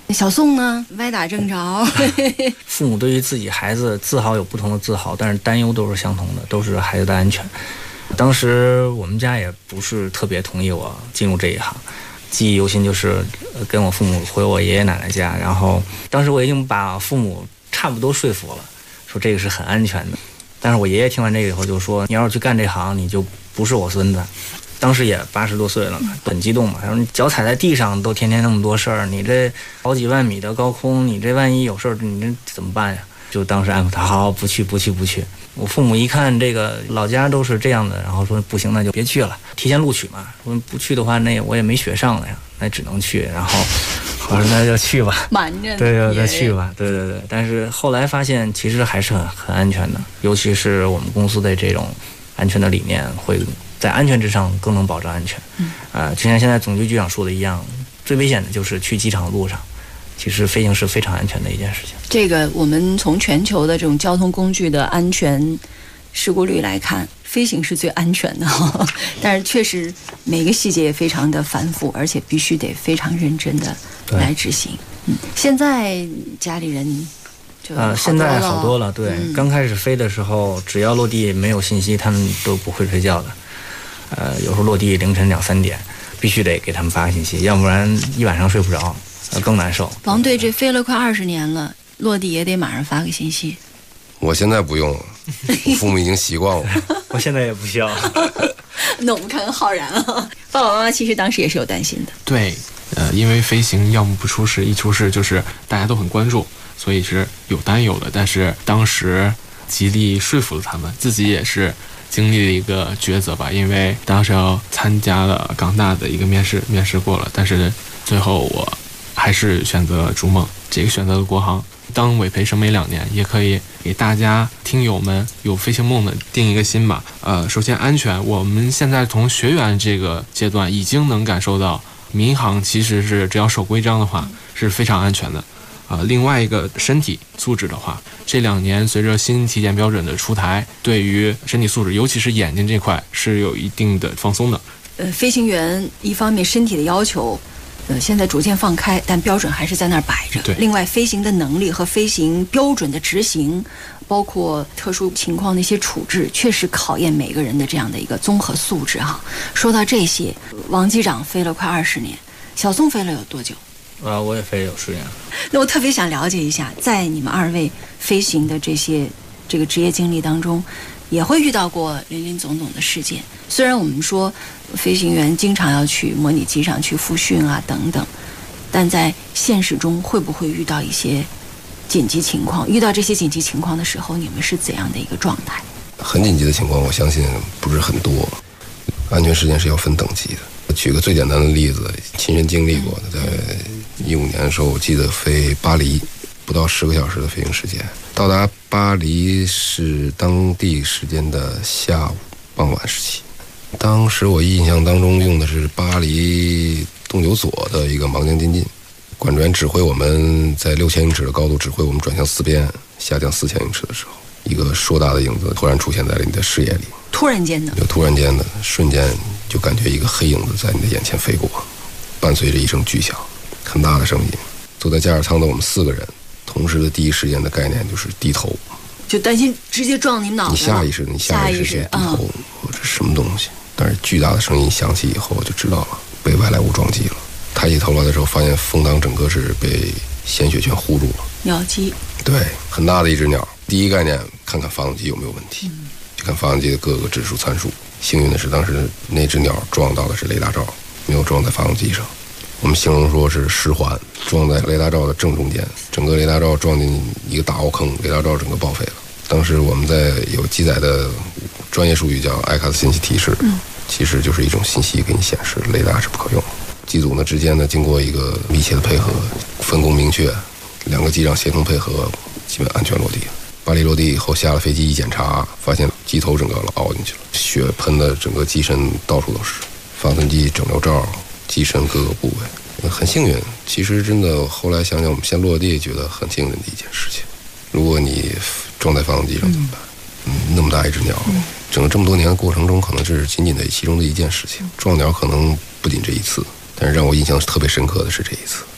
小宋呢，歪打正着。 父母对于自己孩子自豪有不同的自豪，但是担忧都是相同的，都是孩子的安全。当时我们家也不是特别同意我进入这一行，记忆犹新，就是跟我父母回我爷爷奶奶家，然后当时我已经把父母差不多说服了，说这个是很安全的。但是我爷爷听完这个以后就说，你要是去干这行，你就不是我孙子。当时也80多岁了，很激动嘛。他说你脚踩在地上都天天那么多事儿，你这好几万米的高空，你这万一有事儿，你这怎么办呀？就当时安抚他，好，不去。我父母一看这个老家都是这样的，然后说不行，那就别去了，提前录取嘛。说不去的话，那我也没学上了呀，那只能去。然后我说那就去吧， 瞒着。 对，再去吧。对。但是后来发现其实还是很安全的，尤其是我们公司的这种安全的理念，会在安全之上更能保证安全。就像现在总局局长说的一样，最危险的就是去机场的路上。其实飞行是非常安全的一件事情。 这个我们从全球的这种交通工具的安全事故率来看，飞行是最安全的。但是确实每个细节也非常的繁复，而且必须得非常认真的来执行。现在家里人就现在好多了。对，刚开始飞的时候，只要落地没有信息，他们都不会睡觉的。有时候落地凌晨2、3点，必须得给他们发个信息，要不然一晚上睡不着。更难受。 王队这飞了快20年了，落地也得马上发个信息。 我现在不用了，我父母已经习惯了。 我现在也不需要。 弄成浩然啊！爸爸妈妈其实当时也是有担心的。 对，因为飞行要么不出事，一出事就是大家都很关注，所以是有担忧的。但是当时极力说服了他们，自己也是经历了一个抉择吧，因为当时要参加了港大的一个面试过了，但是最后我还是选择逐梦，这个选择了国航。当委培生没2年，也可以给大家听友们有飞行梦的定一个心吧。首先安全，我们现在从学员这个阶段已经能感受到，民航其实是只要守规章的话是非常安全的。另外一个身体素质的话，这2年随着新体检标准的出台，对于身体素质，尤其是眼睛这块是有一定的放松的。 飞行员一方面身体的要求现在逐渐放开，但标准还是在那儿摆着。另外，飞行的能力和飞行标准的执行，包括特殊情况的一些处置，确实考验每个人的这样的一个综合素质哈。说到这些，王机长飞了快20年，小宋飞了有多久？ 我也飞了有10年。 那我特别想了解一下，在你们2位飞行的这个职业经历当中，也会遇到过林林总总的事件。虽然我们说飞行员经常要去模拟机上去复训啊等等，但在现实中会不会遇到一些紧急情况？遇到这些紧急情况的时候，你们是怎样的一个状态？ 很紧急的情况，我相信不是很多。安全事件是要分等级的。举个最简单的例子，亲身经历过的，在15年的时候，我记得飞巴黎，不到10个小时的飞行时间，到达巴黎是当地时间的下午傍晚时期。当时我印象当中用的是巴黎东九所的一个盲降进近，管制员指挥我们在6000英尺的高度指挥我们转向4边下降4000英尺的时候，一个硕大的影子突然出现在了你的视野里， 突然间的瞬间就感觉一个黑影子在你的眼前飞过，伴随着一声巨响，很大的声音。坐在驾驶舱的我们4个人同时的第一时间的概念就是低头， 就担心直接撞你们脑袋。 你下意识是低头，这是什么东西？但是巨大的声音响起以后，我就知道了，被外来物撞击了。抬起头来的时候，发现风挡整个是被鲜血全糊住了。 鸟击。 对，很大的一只鸟。第一概念，看看发动机有没有问题，就看发动机的各个指数参数。幸运的是，当时那只鸟撞到的是雷达罩，没有撞在发动机上。我们形容说是失环，撞在雷达罩的正中间，整个雷达罩撞进一个大凹坑，雷达罩整个报废了。当时我们在有记载的专业术语叫 ICAS 信息提示，其实就是一种信息给你显示雷达是不可用的。机组呢之间呢经过一个密切的配合，分工明确，2个机长协同配合，基本安全落地。巴黎落地以后下了飞机一检查，发现机头整个凹进去了，血喷的整个机身到处都是，发动机整流罩、机身各个部位。很幸运，其实真的后来想想，我们先落地觉得很幸运的一件事情。如果你撞在发动机上怎么办？那么大一只鸟，整个这么多年的过程中，可能这是仅仅的其中的一件事情。撞鸟可能不仅这一次，但是让我印象特别深刻的是这一次。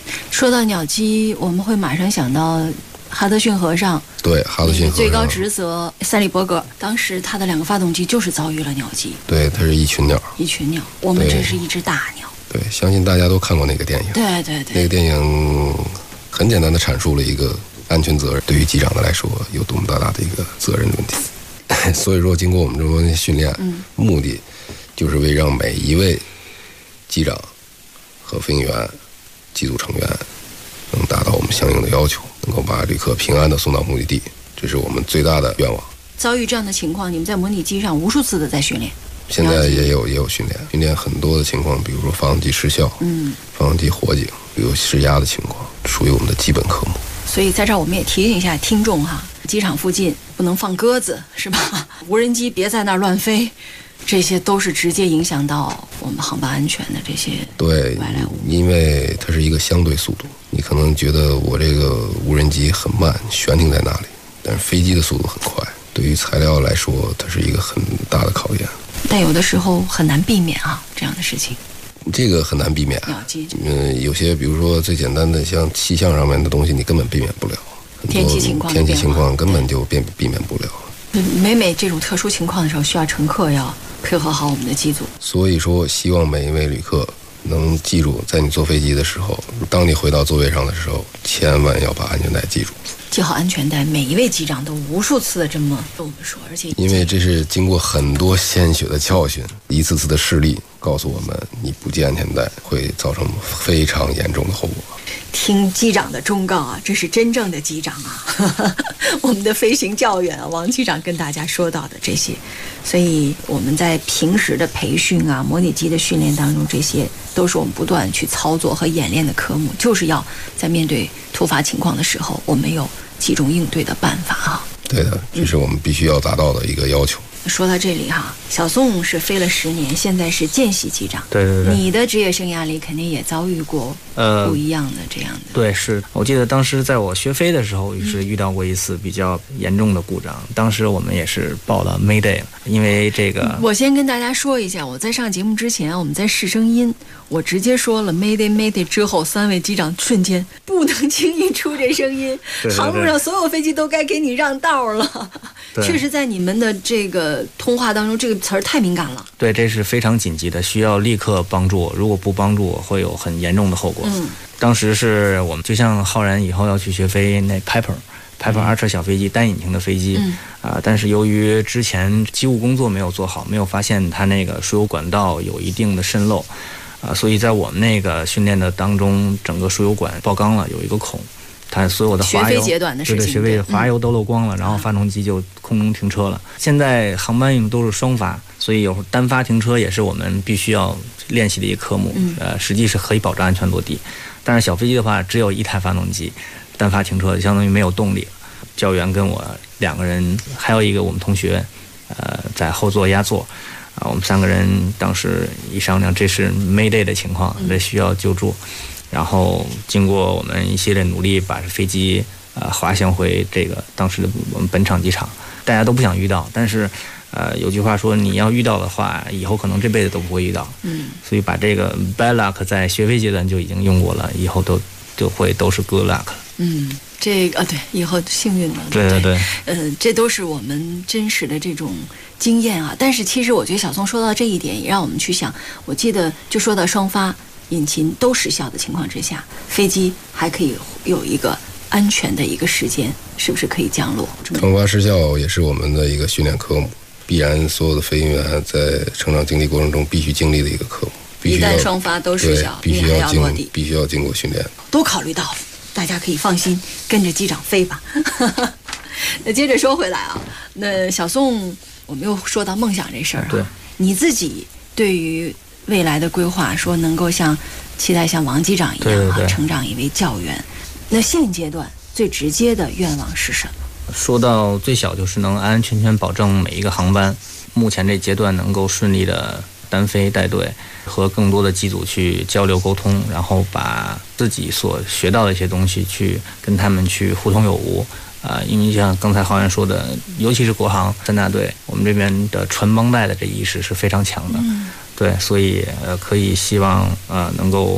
说到鸟击，我们会马上想到哈德逊河上。 对，哈德逊河上最高职责塞利伯格，当时他的2个发动机就是遭遇了鸟击。 对，它是一群鸟。 一群鸟，我们这是一只大鸟。 对，相信大家都看过那个电影。 对对对。 那个电影很简单的阐述了一个安全责任对于机长的来说有多么大的一个责任问题。所以说，经过我们这么训练，目的就是为让每一位机长和飞行员、机组成员能达到我们相应的要求，能够把旅客平安的送到目的地，这是我们最大的愿望。 遭遇这样的情况，你们在模拟机上无数次的在训练。 现在也有训练很多的情况，比如说发动机失效，发动机火警，有失压的情况，属于我们的基本科目。 所以在这儿我们也提醒一下听众哈，机场附近不能放鸽子，是吧？无人机别在那儿乱飞，这些都是直接影响到我们航班安全的这些对，因为它是一个相对速度，你可能觉得我这个无人机很慢，悬停在那里，但是飞机的速度很快，对于材料来说，它是一个很大的考验。 但有的时候很难避免啊，这样的事情。 这个很难避免。有些比如说最简单的像气象上面的东西，你根本避免不了。 天气情况根本就避免不了。 每这种特殊情况的时候，需要乘客要配合好我们的机组。 所以说，希望每一位旅客能记住，在你坐飞机的时候，当你回到座位上的时候，千万要把安全带系住。 系好安全带，每一位机长都无数次的这么跟我们说，而且因为这是经过很多鲜血的教训，一次次的事例告诉我们，你不系安全带会造成非常严重的后果。 听机长的忠告啊，这是真正的机长啊，我们的飞行教员王机长跟大家说到的这些，所以我们在平时的培训啊、模拟机的训练当中，这些都是我们不断去操作和演练的科目，就是要在面对突发情况的时候，我们有几种应对的办法啊。 对的，这是我们必须要达到的一个要求。 说到这里哈，小宋是飞了10年，现在是见习机长。 对对对， 你的职业生涯里肯定也遭遇过不一样的这样的。 对，是我记得当时在我学飞的时候，是遇到过一次比较严重的故障。当时我们也是报了 Mayday， 因为这个。 我先跟大家说一下，我在上节目之前，我们在试声音，我直接说了 Mayday 之后，3位机长瞬间不能轻易出这声音，航路上所有飞机都该给你让道了。确实，在你们的这个通话当中，这个词儿太敏感了。 对，这是非常紧急的，需要立刻帮助我。如果不帮助我，会有很严重的后果。当时是我们就像浩然以后要去学飞那 Piper Archer 小飞机，单引擎的飞机但是由于之前机务工作没有做好，没有发现它那个水油管道有一定的渗漏所以在我们那个训练的当中，整个水油管爆缸了，有一个孔。它所有的滑油， 阶段的事情， 对学飞滑油都漏光了，然后发动机就空中停车了。现在航班用都是双发，所以有单发停车也是我们必须要练习的一个科目。实际是可以保证安全落地，但是小飞机的话只有一台发动机，单发停车相当于没有动力。教员跟我2个人，还有一个我们同学，在后座压座。我们3个人当时一商量，这是 Mayday 的情况，这需要救助。然后经过我们一系列努力，把飞机滑行回这个当时的我们本场机场。大家都不想遇到，但是有句话说，你要遇到的话，以后可能这辈子都不会遇到。所以把这个 bad luck 在学飞阶段就已经用过了，以后都是 good luck。 这个对，以后幸运了。 对， 这都是我们真实的这种经验啊。但是其实我觉得小宋说到这一点，也让我们去想。我记得就说到双发引擎都失效的情况之下，飞机还可以有一个安全的一个时间，是不是可以降落？ 双发失效也是我们的一个训练科目，必然所有的飞行员在成长经历过程中必须经历的一个科目。 一旦双发都失效， 必须要落地， 必须要经过训练。 都考虑到了，大家可以放心跟着机长飞吧。那接着说回来啊，那小宋，我们又说到梦想这事儿啊。 对， 你自己对于未来的规划，说能够期待像王机长一样对成长一位教员。那现阶段最直接的愿望是什么？ 说到最小，就是能安安全全保证每一个航班，目前这阶段能够顺利的单飞带队，和更多的机组去交流沟通，然后把自己所学到的一些东西去跟他们去互通有无。因为像刚才浩然说的，尤其是国航3大队，我们这边的传帮带的这意识是非常强的。对，所以可以希望能够慢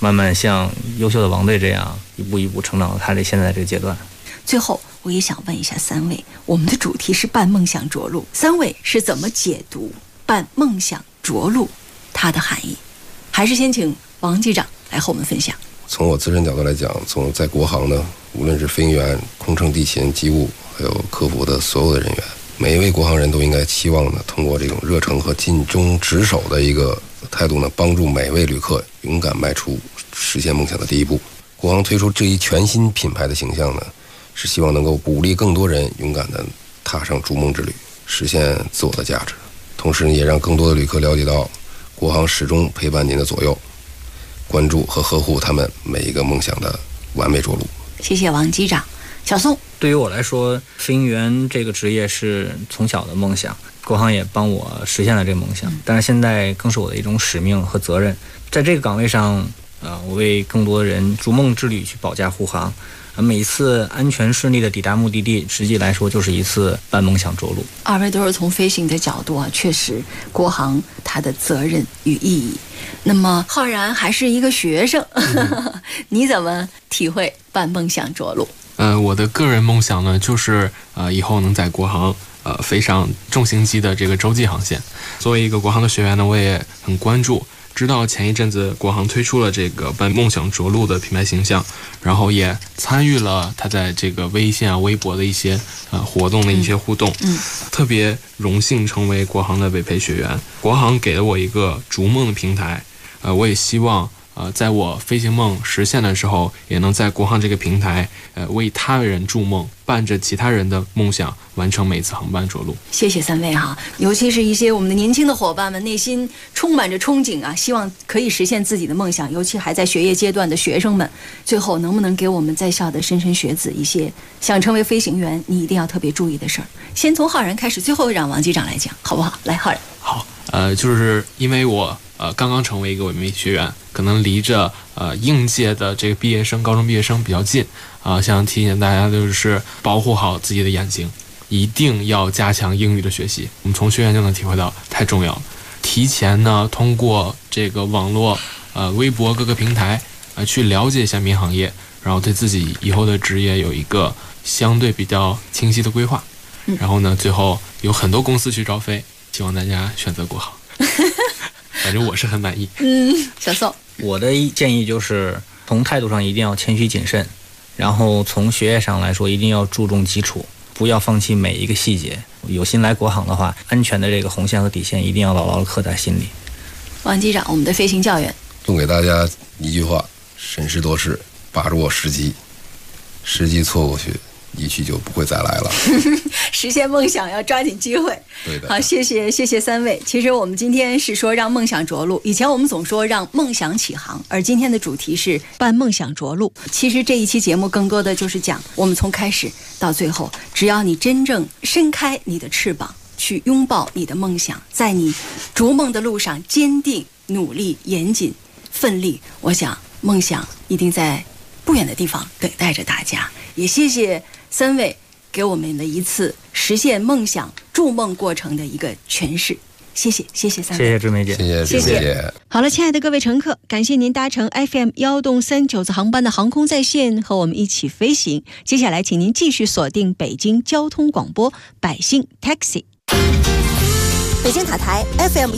慢慢像优秀的王队这样一步一步成长到他现在这个阶段。 最后我也想问一下三位，我们的主题是伴梦想着陆，三位是怎么解读伴梦想着陆它的含义？还是先请王机长来和我们分享。 从我自身角度来讲，从在国航呢，无论是飞行员、空乘、地勤、机务，还有客服的所有的人员，每一位国航人都应该期望呢，通过这种热诚和尽忠职守的一个态度呢，帮助每位旅客勇敢迈出实现梦想的第一步。国航推出这一全新品牌的形象呢，是希望能够鼓励更多人勇敢地踏上逐梦之旅，实现自我的价值，同时也让更多的旅客了解到国航始终陪伴您的左右，关注和呵护他们每一个梦想的完美着陆。 谢谢王机长。小宋， 对于我来说，飞行员这个职业是从小的梦想，国航也帮我实现了这个梦想，但是现在更是我的一种使命和责任。在这个岗位上，我为更多人逐梦之旅去保驾护航。每一次安全顺利的抵达目的地，实际来说就是一次伴梦想着陆。 二位都是从飞行的角度确实国航它的责任与意义。那么浩然还是一个学生，你怎么体会伴梦想着陆？ 我的个人梦想呢，就是以后能在国航飞上重型机的这个洲际航线。作为一个国航的学员呢，我也很关注。知道前一阵子国航推出了这个伴梦想着陆的品牌形象，然后也参与了他在这个微信微博的一些活动的一些互动，特别荣幸成为国航的委培学员。国航给了我一个逐梦的平台，我也希望在我飞行梦实现的时候，也能在国航这个平台为他人筑梦，伴着其他人的梦想，完成每次航班着陆。 谢谢三位哈，尤其是一些我们的年轻的伙伴们，内心充满着憧憬希望可以实现自己的梦想，尤其还在学业阶段的学生们，最后能不能给我们在校的莘莘学子一些想成为飞行员你一定要特别注意的事儿？先从浩然开始，最后让王机长来讲好不好？来，浩然。 好，就是因为我刚刚成为一个委培学员，可能离着应届的这个毕业生、高中毕业生比较近想提醒大家就是保护好自己的眼睛，一定要加强英语的学习。我们从学员就能体会到太重要了。提前呢，通过这个网络微博各个平台去了解一下民航业，然后对自己以后的职业有一个相对比较清晰的规划。然后呢，最后有很多公司去招飞，希望大家选择国航。反正我是很满意。 小宋， 我的建议就是从态度上一定要谦虚谨慎，然后从学业上来说一定要注重基础，不要放弃每一个细节。有心来国航的话，安全的这个红线和底线一定要牢牢地刻在心里。 王机长，我们的飞行教员， 送给大家一句话：审时度势，把握时机，时机错过去，一去就不会再来了。 实现梦想要抓紧机会。 对的。 好，谢谢三位。其实我们今天是说让梦想着陆，以前我们总说让梦想起航，而今天的主题是伴梦想着陆。其实这一期节目更多的就是讲我们从开始到最后，只要你真正伸开你的翅膀去拥抱你的梦想，在你逐梦的路上坚定努力严谨奋力，我想梦想一定在不远的地方等待着大家。也谢谢三位给我们的一次实现梦想筑梦过程的一个诠释。谢谢三位。 谢谢志梅姐。 谢谢。 好了，亲爱的各位乘客，感谢您搭乘 FM 139次航班的航空在线和我们一起飞行。接下来请您继续锁定北京交通广播百姓 Taxi。北京塔台 FM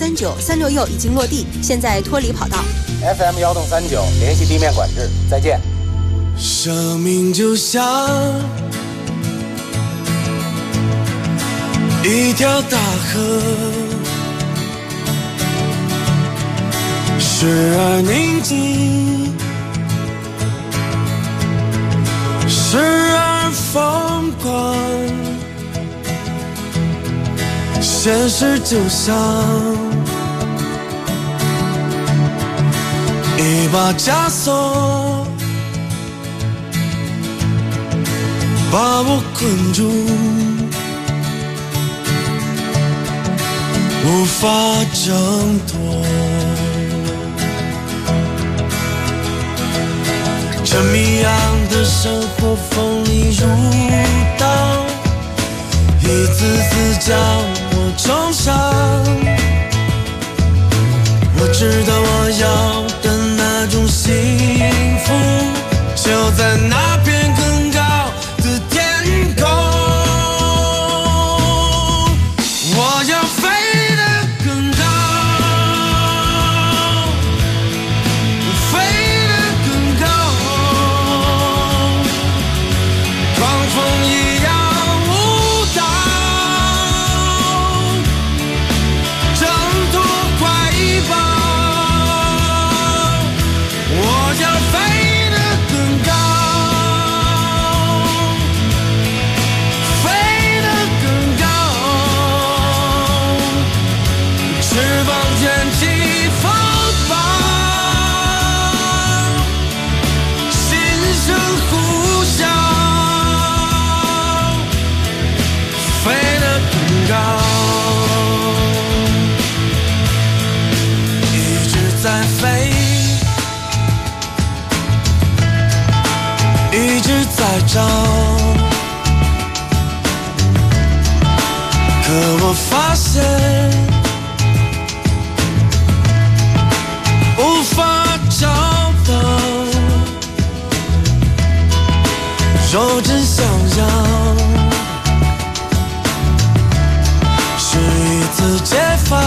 13936已经落地，现在脱离跑道。 FM 139联系地面管制，再见。 生命就像一条大河，时而宁静，时而疯狂。现实就像一把枷锁，把我困住，无法挣脱。这谜样的生活锋利如刀，一次次将我重伤。我知道我要的难那种幸福，就在那片更高的天空。我要飞得更高，飞得更高，狂风一样舞蹈，挣脱怀抱。我要飞得更高，飞得更高，翅膀卷起风暴，心声呼啸，飞得更高，一直在飞，一直在找，可我发现无法找到。若真想要，是一次解放，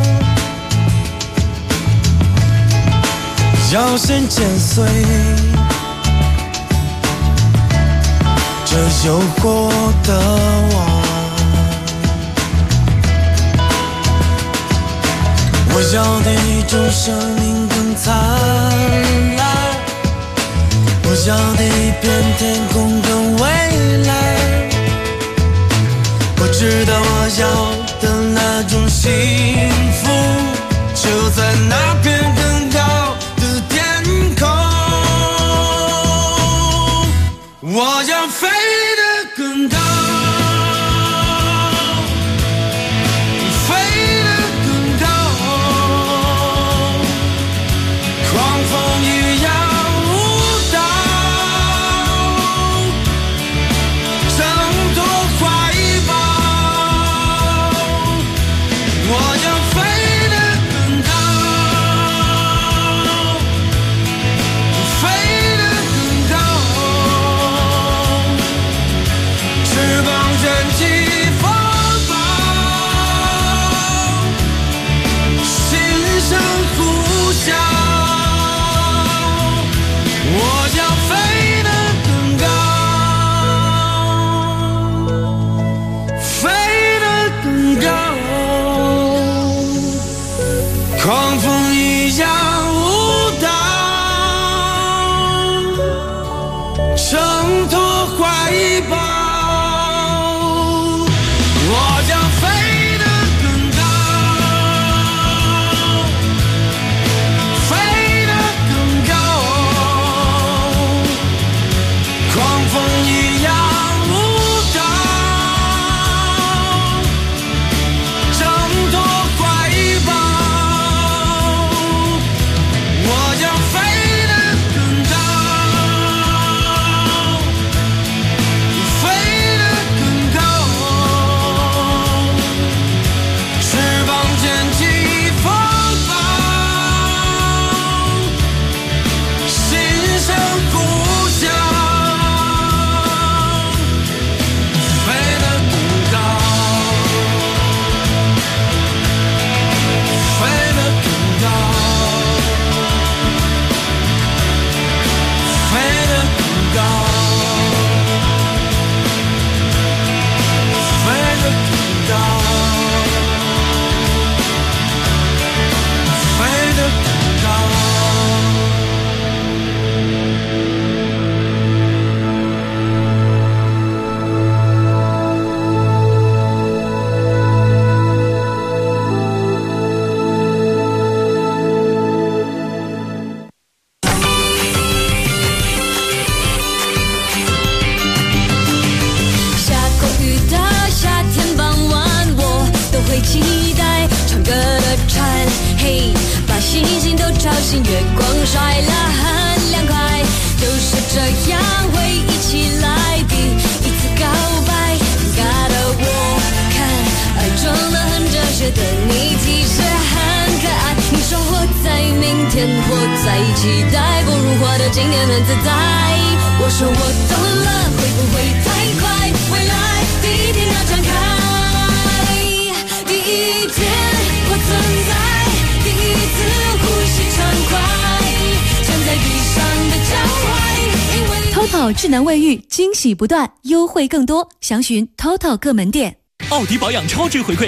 要先剪碎这诱惑的网。我要的一种生命更灿烂，我要的一片天空更蔚蓝。我知道我要的那种幸福，就在那片更高的天空。我要飞得更高，飞得更高，狂风一样舞蹈，挣脱怀抱。我要飞得更高，飞得更高，翅膀卷起风暴，心声呼啸。我要飞得更高，飞得更高，狂风一样舞蹈，挣脱怀抱。我要飞得更高，飞得更高，狂风一样舞蹈，挣脱怀抱。我要飞得更高，飞得更高，翅膀卷起风暴，心声呼啸，飞得更高，飞得更高，飞得更高，飞得更高，飞得更高。 下过雨的夏天傍晚，我都会期待唱歌的蝉，嘿，把星星都吵醒，月光晒了很凉快，就是这样回忆起来，第一次告白，尴尬的我看，爱中的很哲学的你其实很可爱，你说活在明天，活在一起带不如花的今年很自在。我说我懂了，会不会太快？未来第一天要展开，第一天我存在，第一次呼吸畅快，站在地上的脚踝。 TOTO 智能卫浴惊喜不断，优惠更多，详询 TOTO 各门店。 奥迪保养超值回馈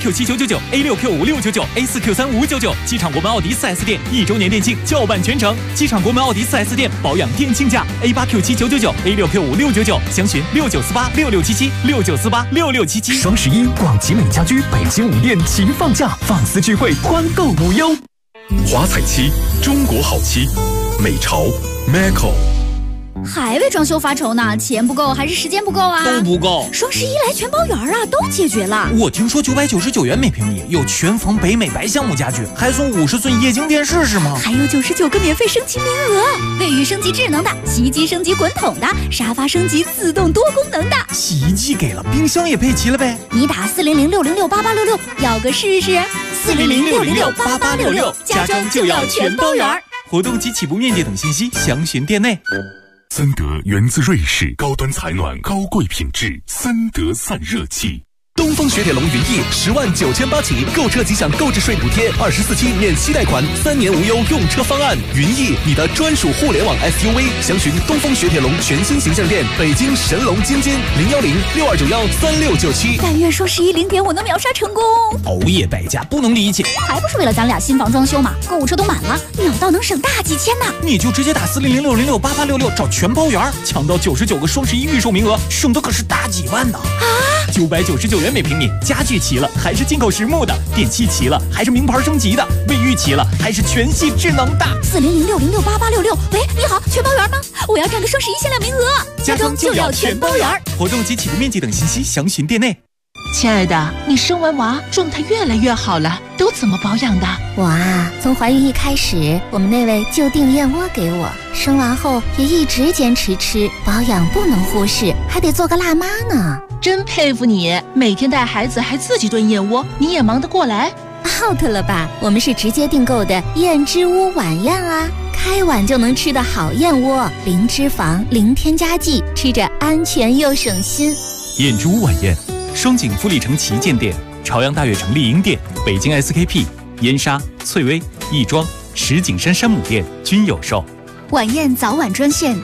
A8Q7999、A6Q5699、A4Q3599，机场国门奥迪 4S 店1周年店庆叫办全程，机场国门奥迪 4S 店保养店庆价 A8Q7999、A6Q5699，详询69486677，69486677。 双11广集美家居北京5店齐放假，放肆聚会，欢购无忧。华彩漆，中国好漆，美潮 Macco。 还为装修发愁呢？钱不够还是时间不够啊？ 都不够。 双11来全包圆啊，都解决了。 我听说999元每平米有全房北美白橡木家具，还送50寸液晶电视是吗？ 还有99个免费升级名额，卫浴升级智能的，洗衣机升级滚筒的，沙发升级自动多功能的。 洗衣机给了，冰箱也配齐了呗。 你打400-606-8866，要个试试。400-606-8866，家装就要全包圆。 活动及起步面积等信息详询店内。 森德源自瑞士，高端采暖，高贵品质，森德散热器。 东风雪铁龙云翼10.98万起，购车即享购置税补贴，24期免息贷款，3年无忧用车方案。云翼，你的专属互联网 SUV， 详询东风雪铁龙全新形象店，北京神龙津津010-6291-3697。 但愿双11 0.5能秒杀成功。 熬夜败家不能理解， 还不是为了咱俩新房装修嘛？购物车都满了，秒到能省大几千呢。 你就直接打400-606-8866找全包圆，抢到99个双11预售名额，省的可是大几万呢。999元每平米，家具齐了还是进口实木的，电器齐了还是名牌升级的，卫浴齐了还是全系智能的。 400-606-8866，喂，你好，全包圆吗？我要占个双11限量名额， 家装就要全包圆。活动及起步面积等信息详询店内。 亲爱的，你生完娃状态越来越好了，都怎么保养的？ 我啊，从怀孕一开始，我们那位就订燕窝给我，生完后也一直坚持吃，保养不能忽视，还得做个辣妈呢。 真佩服你，每天带孩子还自己炖燕窝，你也忙得过来 ？out了吧，我们是直接订购的燕之屋晚宴啊，开碗就能吃的好燕窝，零脂肪，零添加剂，吃着安全又省心。 燕之屋晚宴，双井富力城旗舰店、朝阳大悦城丽婴店、北京 SKP、燕莎、翠微、亦庄、石景山山姆店均有售。 晚宴早晚专线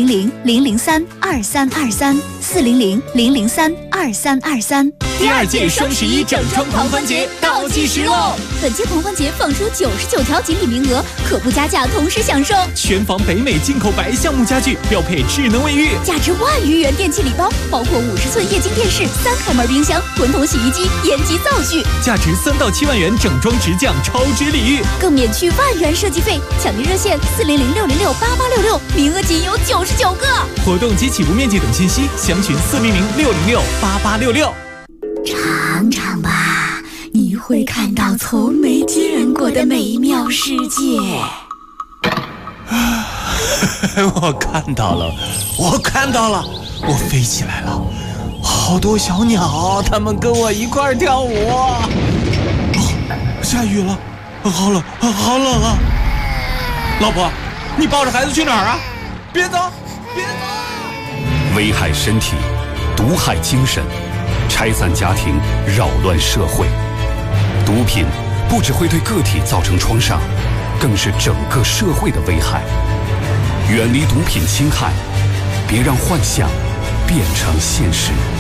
400-003-2323，400-003-2323。 第2届双11整装狂欢节倒计时喽！ 本届狂欢节放出99条锦鲤名额，可不加价同时享受全房北美进口白橡木家具，标配智能卫浴， 价值1万余元电器礼包，包括50寸液晶电视、3开门冰箱、滚筒洗衣机、延吉灶具， 价值3到7万元整装直降超值礼遇， 更免去1万元设计费。抢订热线400-606-8866，名额仅有99个。 活动及起步面积等信息详询400-606-8866。 尝尝吧，你会看到从没见过的美妙世界。 我看到了，我我飞起来了，好多小鸟，它们跟我一块儿跳舞。下雨了，好冷啊！老婆，你抱着孩子去哪儿啊？别走！ 危害身体，毒害精神，拆散家庭，扰乱社会。毒品不只会对个体造成创伤，更是整个社会的危害。远离毒品侵害，别让幻想变成现实。